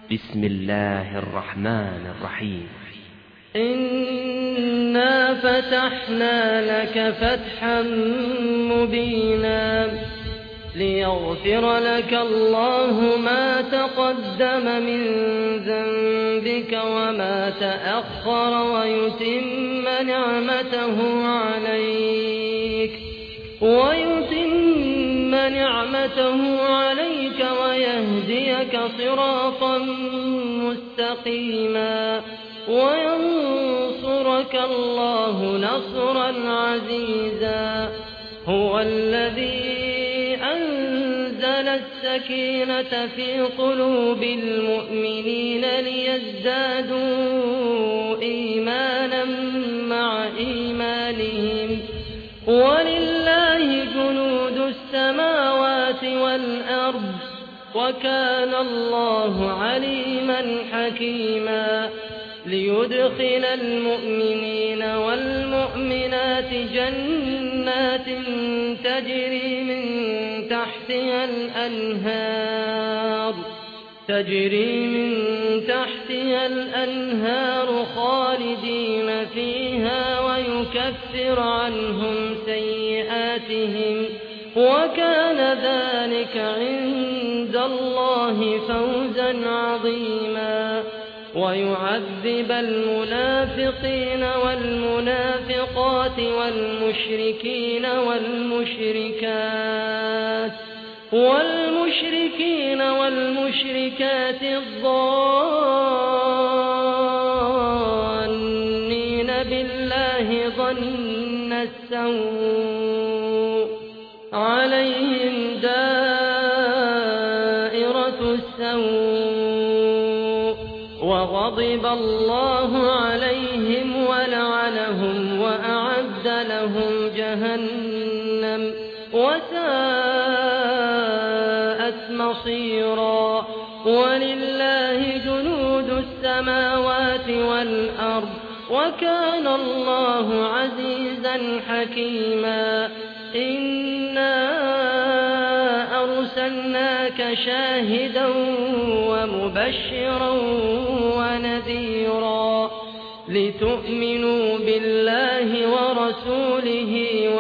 بسم الله الرحمن الرحيم. إنا فتحنا لك فتحا مبينا ليغفر لك الله ما تقدم من ذنبك وما تأخر ويتم نعمته عليك ويهديك صراطا مستقيما وينصرك الله نصرا عزيزا. هو الذي أنزل السكينة في قلوب المؤمنين ليزدادوا إيمانا مع إيمانهم ولله جنود السماوات والأرض وكان الله عليما حكيما. ليدخل المؤمنين والمؤمنات جنات تجري من تحتها الأنهار خالدين فيها ويكفر عنهم سيئاتهم وكان ذلك عند الله فوزا عظيما. ويعذب المنافقين والمنافقات والمشركات الظانين بالله ظن السوء عليهم دائرة السوء وغضب الله عليهم ولعنهم وأعد لهم جهنم وساءت مصيرا. ولله جنود السماوات والأرض وكان الله عزيزا حكيما. إنا أرسلناك شاهدا ومبشرا ونذيرا لتؤمنوا بالله ورسوله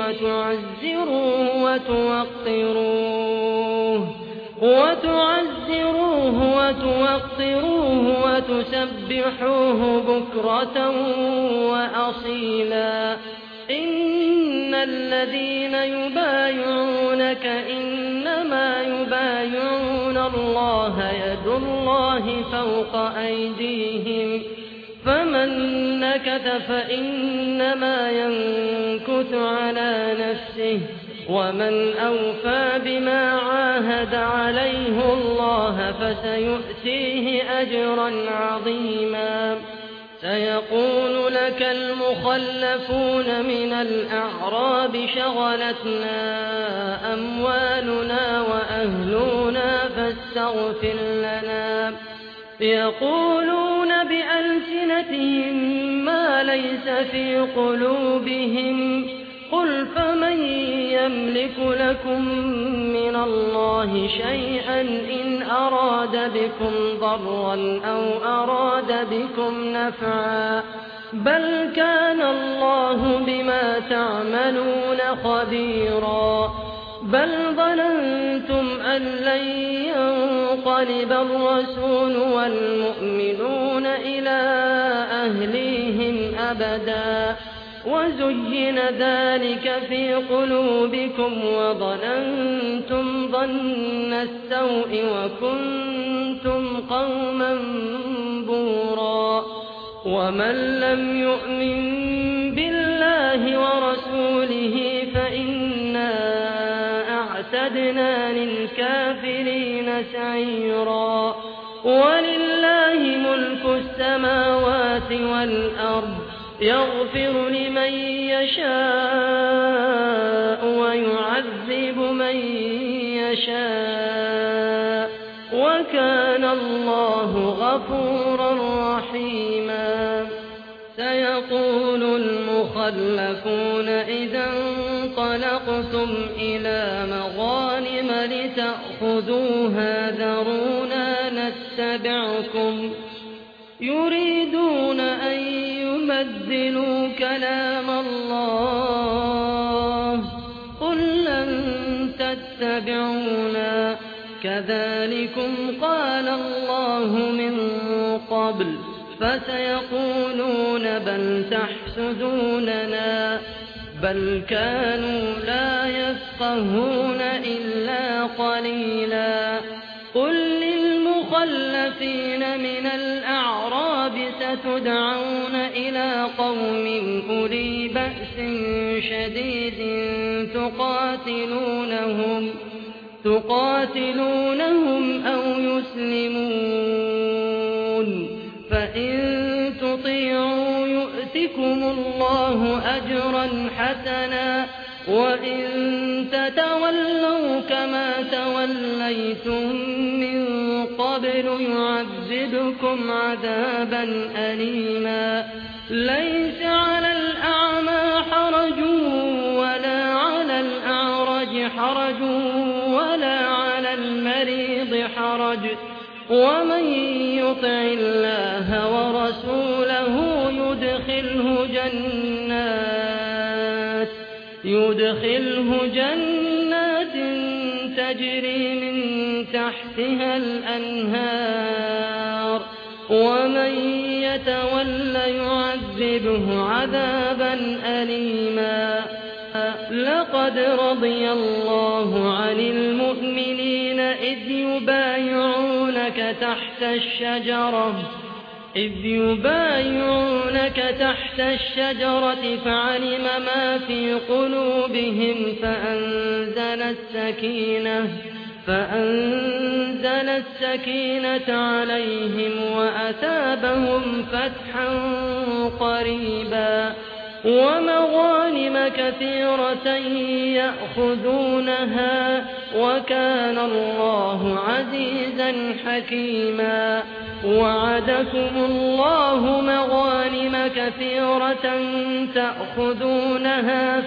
وتوقروه وتسبحوه بكرة وأصيلا. إن الذين يبايعونك إنما يبايعون الله يد الله فوق أيديهم فمن نكث فإنما ينكث على نفسه ومن أوفى بما عاهد عليه الله فسيؤتيه أجرا عظيما. سيقول لك المخلفون من الأعراب شغلتنا أموالنا وأهلنا فاستغفر لنا. يقولون بألسنتهم ما ليس في قلوبهم قل فمن يملك لكم من الله شيئا إن أراد بكم ضرا أو أراد بكم نفعا بل كان الله بما تعملون خبيرا. بل ظننتم أن لن ينقلب الرسول والمؤمنون إلى أهليهم أبدا وزين ذلك في قلوبكم وظننتم ظن السوء وكنتم قوما بورا. ومن لم يؤمن بالله ورسوله فإنا أعتدنا للكافرين سعيرا. ولله ملك السماوات والأرض يغفر لمن يشاء ويعذب من يشاء وكان الله غفورا رحيما. سيقول المخلفون إذا انطلقتم إلى مغانم لتأخذوها ذرونا نتبعكم تتبعكم يريدون أن يبدلوا كلام الله قل لن تتبعونا كذلكم قال الله من قبل فسيقولون بل تحسدوننا بل كانوا لا يفقهون إلا قليلا قل للمخلفين من الأعراب ستدعون إلى قوم أولي بأس شديد تقاتلونهم أو يسلمون فإن تطيعوا يؤتكم الله أجرا حسنا وإن تتولوا كما توليتم من قبل يعذبكم عذابا أليما ليس على الأعمى حرج ولا على الأعرج حرج ولا على المريض حرج ومن يطع الله ورسوله يدخله جنات تجري من تحتها الأنهار ومن يتول يعذبه عذابا أليما لقد رضي الله عن المؤمنين إذ يبايعونك تحت الشجرة فعلم ما في قلوبهم فأنزل السكينة عليهم وأثابهم فتحا قريبا ومغانم كثيرة يأخذونها وكان الله عزيزا حكيما وعدكم الله مغانم كثيرة تأخذونها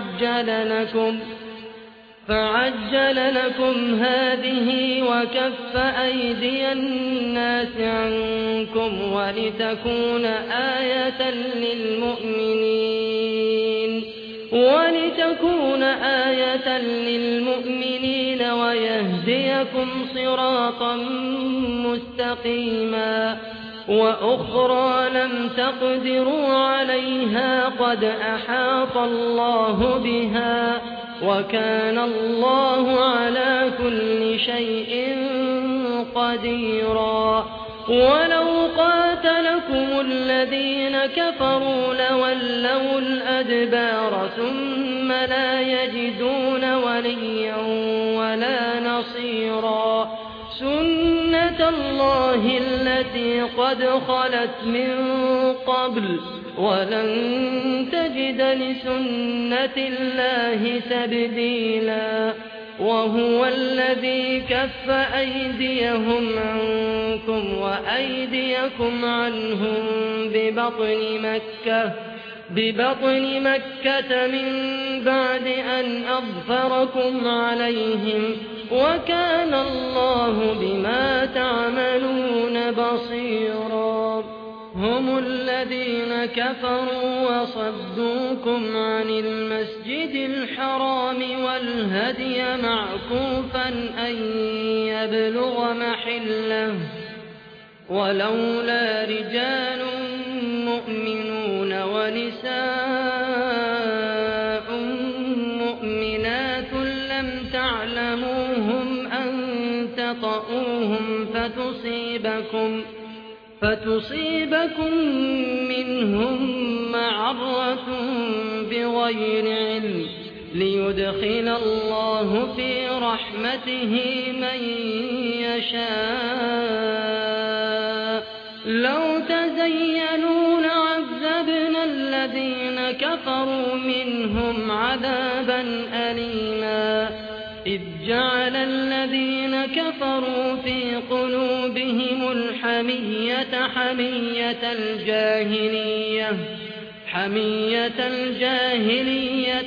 فعجل لكم هذه وكف أيدي الناس عنكم ولتكون آية للمؤمنين ويهديكم صراطا مستقيما وأخرى لم تقدروا عليها قد أحاط الله بها وكان الله على كل شيء قديرا ولو قاتلكم الذين كفروا لولوا الأدبار ثم لا يجدون وليا ولا نصيرا سنة الله التي قد خلت من قبل ولن تجد لسنة الله تبديلا وهو الذي كف أيديهم عنكم وأيديكم عنهم ببطن مكة من بعد أن أظفركم عليهم وكان الله بما تعملون بصيرا هم الذين كفروا وصدوكم عن المسجد الحرام والهدي معكوفا أن يبلغ محله ولولا رجال مؤمنون ونساء مؤمنات لم تعلموهم أن تطؤوهم فتصيبكم منهم معرة بغير علم ليدخل الله في رحمته من يشاء لو تزينوا لعذبنا الذين كفروا منهم عذابا أليما إذ جعل الذين كفروا في قلوبهم الحمية حمية الجاهلية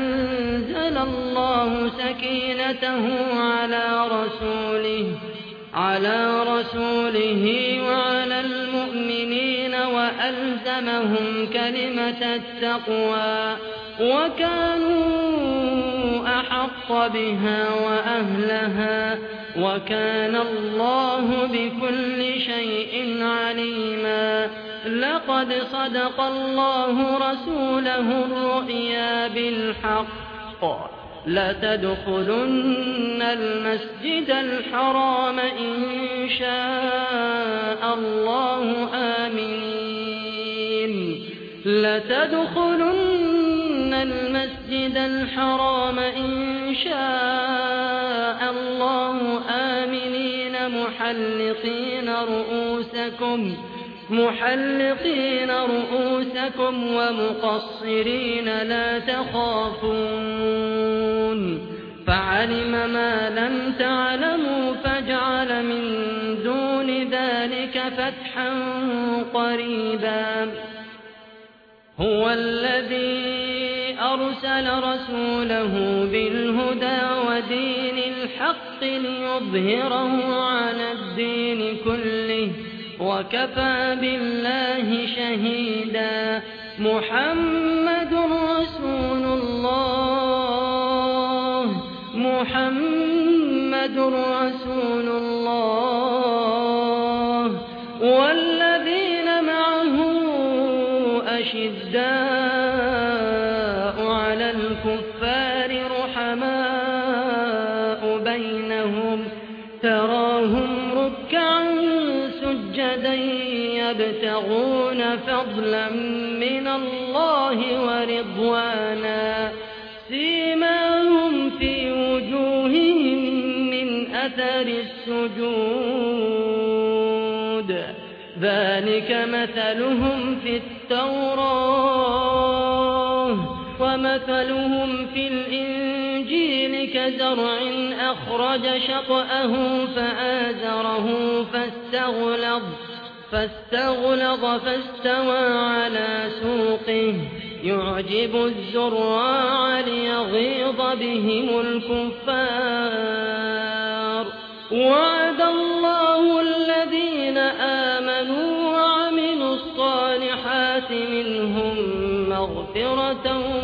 فأنزل الله سكينته على رسوله وعلى المؤمنين وألزمهم كلمة التقوى وكانوا أحق بها وأهلها وكان الله بكل شيء عليما. لقد صدق الله رسوله الرؤيا بالحق لتدخلن المسجد الحرام إن شاء الله آمنين لتدخلن المسجد الحرام إن شاء الله آمنين محلقين رؤوسكم ومقصرين لا تخافون فعلم ما لم تعلموا فجعل من دون ذلك فتحا قريبا. هو الذي أرسل رسوله بالهدى ودين الحق ليظهره على الدين كله وكفى بالله شهيدا. محمد رسول الله والذين معه أشداء على الكفار رحماء بينهم تراهم ركعا سجدا يبتغون فضلا من الله ورضوانا سيماهم في وجوههم من أثر السجود ذلك مثلهم في التوراة ومثلهم في الإنجيل كزرع أخرج شطأه فآزره فاستغلظ فاستوى على سوقه يعجب الزراع ليغيظ بهم الكفار. وعد الله الذين آمنوا وعملوا الصالحات منهم مغفرة